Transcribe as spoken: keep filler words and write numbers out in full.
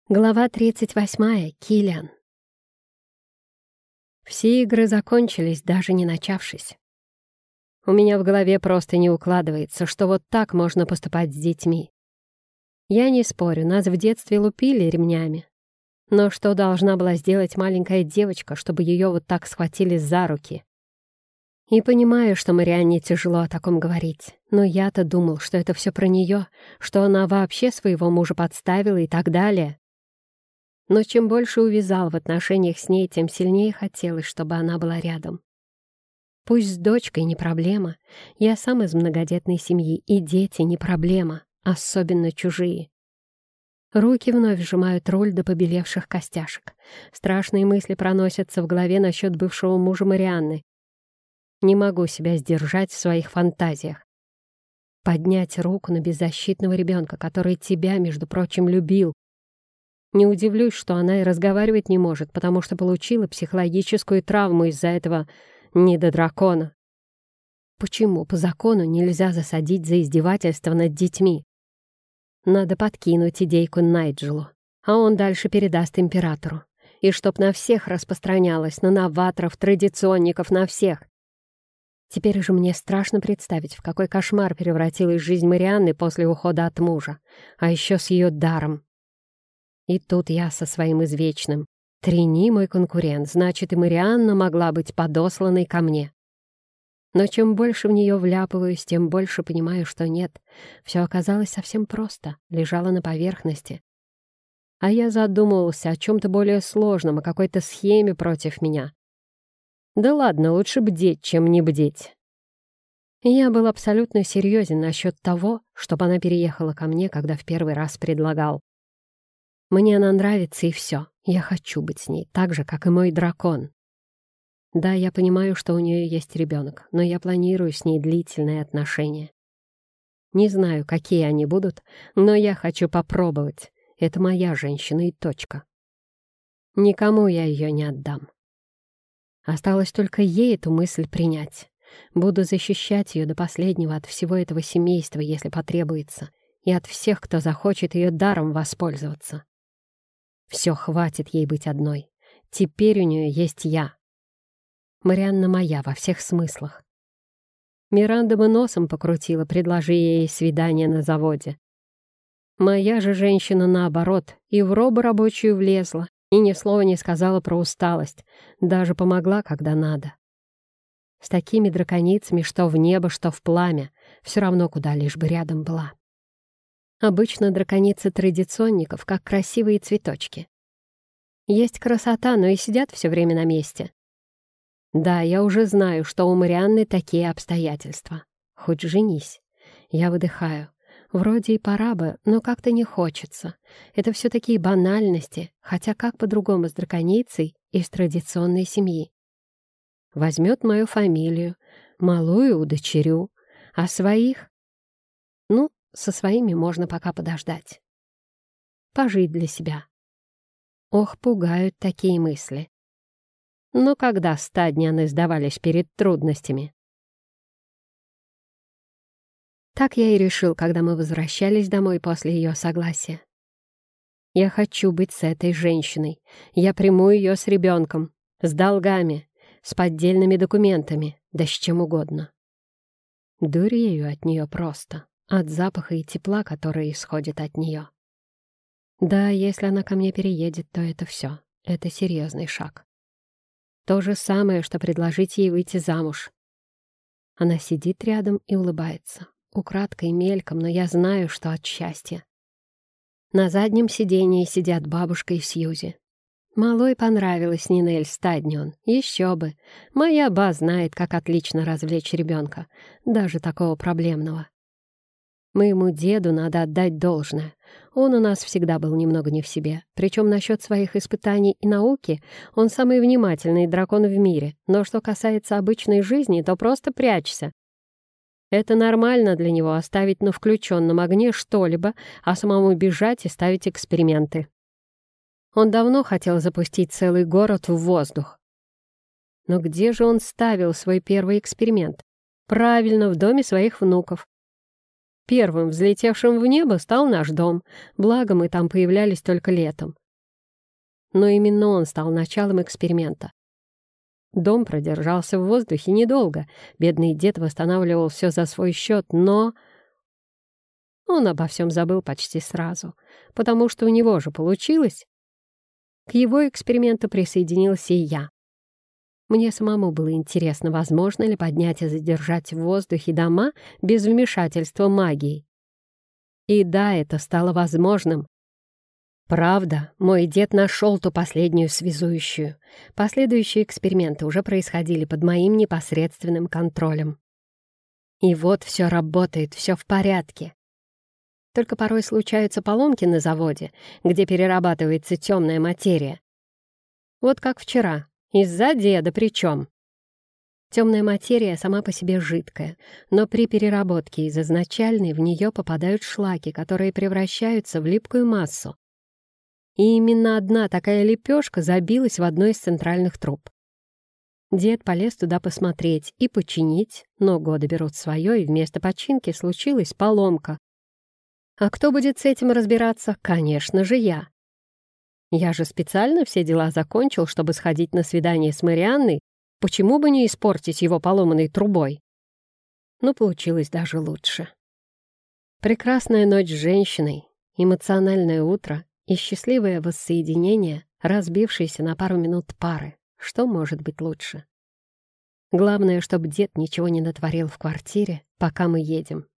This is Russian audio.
Глава тридцать восьмая. Киллиан. Все игры закончились, даже не начавшись. У меня в голове просто не укладывается, что вот так можно поступать с детьми. Я не спорю, нас в детстве лупили ремнями. Но что должна была сделать маленькая девочка, чтобы ее вот так схватили за руки? И понимаю, что Марианне тяжело о таком говорить, но я-то думал, что это все про нее, что она вообще своего мужа подставила и так далее. Но чем больше увязал в отношениях с ней, тем сильнее хотелось, чтобы она была рядом. Пусть с дочкой не проблема, я сам из многодетной семьи, и дети не проблема, особенно чужие. Руки вновь сжимают руль до побелевших костяшек. Страшные мысли проносятся в голове насчет бывшего мужа Марианны. Не могу себя сдержать в своих фантазиях. Поднять руку на беззащитного ребенка, который тебя, между прочим, любил. Не удивлюсь, что она и разговаривать не может, потому что получила психологическую травму из-за этого недодракона. Почему по закону нельзя засадить за издевательство над детьми? Надо подкинуть идейку Найджелу, а он дальше передаст императору. И чтоб на всех распространялось, на новаторов, традиционников, на всех. Теперь же мне страшно представить, в какой кошмар превратилась жизнь Марианны после ухода от мужа, а еще с ее даром. И тут я со своим извечным. Трини мой конкурент, значит, и Марианна могла быть подосланной ко мне. Но чем больше в нее вляпываюсь, тем больше понимаю, что нет. Все оказалось совсем просто, лежало на поверхности. А я задумывался о чем-то более сложном, о какой-то схеме против меня. Да ладно, лучше бдеть, чем не бдеть. Я был абсолютно серьезен насчет того, чтобы она переехала ко мне, когда в первый раз предлагал. Мне она нравится, и все. Я хочу быть с ней, так же, как и мой дракон. Да, я понимаю, что у нее есть ребенок, но я планирую с ней длительные отношения. Не знаю, какие они будут, но я хочу попробовать. Это моя женщина и точка. Никому я ее не отдам. Осталось только ей эту мысль принять. Буду защищать ее до последнего от всего этого семейства, если потребуется, и от всех, кто захочет ее даром воспользоваться. Все, хватит ей быть одной. Теперь у нее есть я. Марианна моя во всех смыслах. Миранда бы носом покрутила, предложи ей свидание на заводе. Моя же женщина наоборот, и в робу рабочую влезла, и ни слова не сказала про усталость, даже помогла, когда надо. С такими драконицами, что в небо, что в пламя, все равно куда, лишь бы рядом была. Обычно драконицы традиционников, как красивые цветочки. Есть красота, но и сидят все время на месте. Да, я уже знаю, что у Марианны такие обстоятельства. Хоть женись. Я выдыхаю. Вроде и пора бы, но как-то не хочется. Это все такие банальности, хотя как по-другому с драконицей из традиционной семьи. Возьмет мою фамилию, малую удочерю, а своих... Ну, со своими можно пока подождать. Пожить для себя. Ох, пугают такие мысли. Но когда стадняны сдавались перед трудностями? Так я и решил, когда мы возвращались домой после ее согласия. Я хочу быть с этой женщиной. Я приму ее с ребенком, с долгами, с поддельными документами, да с чем угодно. Дурею от нее просто. От запаха и тепла, которое исходит от нее. Да, если она ко мне переедет, то это все. Это серьезный шаг. То же самое, что предложить ей выйти замуж. Она сидит рядом и улыбается. Украдкой, мельком, но я знаю, что от счастья. На заднем сидении сидят бабушка и Сьюзи. Малой понравилась Нинель Стаднион. Еще бы. Моя ба знает, как отлично развлечь ребенка, даже такого проблемного. Моему деду надо отдать должное. Он у нас всегда был немного не в себе. Причем насчет своих испытаний и науки он самый внимательный дракон в мире. Но что касается обычной жизни, то просто прячься. Это нормально для него оставить на включенном огне что-либо, а самому бежать и ставить эксперименты. Он давно хотел запустить целый город в воздух. Но где же он ставил свой первый эксперимент? Правильно, в доме своих внуков. Первым взлетевшим в небо стал наш дом, благо мы там появлялись только летом. Но именно он стал началом эксперимента. Дом продержался в воздухе недолго, бедный дед восстанавливал все за свой счет, но... Он обо всем забыл почти сразу, потому что у него же получилось. К его эксперименту присоединился и я. Мне самому было интересно, возможно ли поднять и задержать в воздухе дома без вмешательства магии. И да, это стало возможным. Правда, мой дед нашел ту последнюю связующую. Последующие эксперименты уже происходили под моим непосредственным контролем. И вот все работает, все в порядке. Только порой случаются поломки на заводе, где перерабатывается темная материя. Вот как вчера. Из-за деда причем. Темная материя сама по себе жидкая, но при переработке из изначальной в нее попадают шлаки, которые превращаются в липкую массу. И именно одна такая лепешка забилась в одной из центральных труб. Дед полез туда посмотреть и починить, но годы берут свое, и вместо починки случилась поломка. А кто будет с этим разбираться? Конечно же, я. Я же специально все дела закончил, чтобы сходить на свидание с Марианной, почему бы не испортить его поломанной трубой? Но получилось даже лучше. Прекрасная ночь с женщиной, эмоциональное утро и счастливое воссоединение, разбившееся на пару минут пары. Что может быть лучше? Главное, чтобы дед ничего не натворил в квартире, пока мы едем.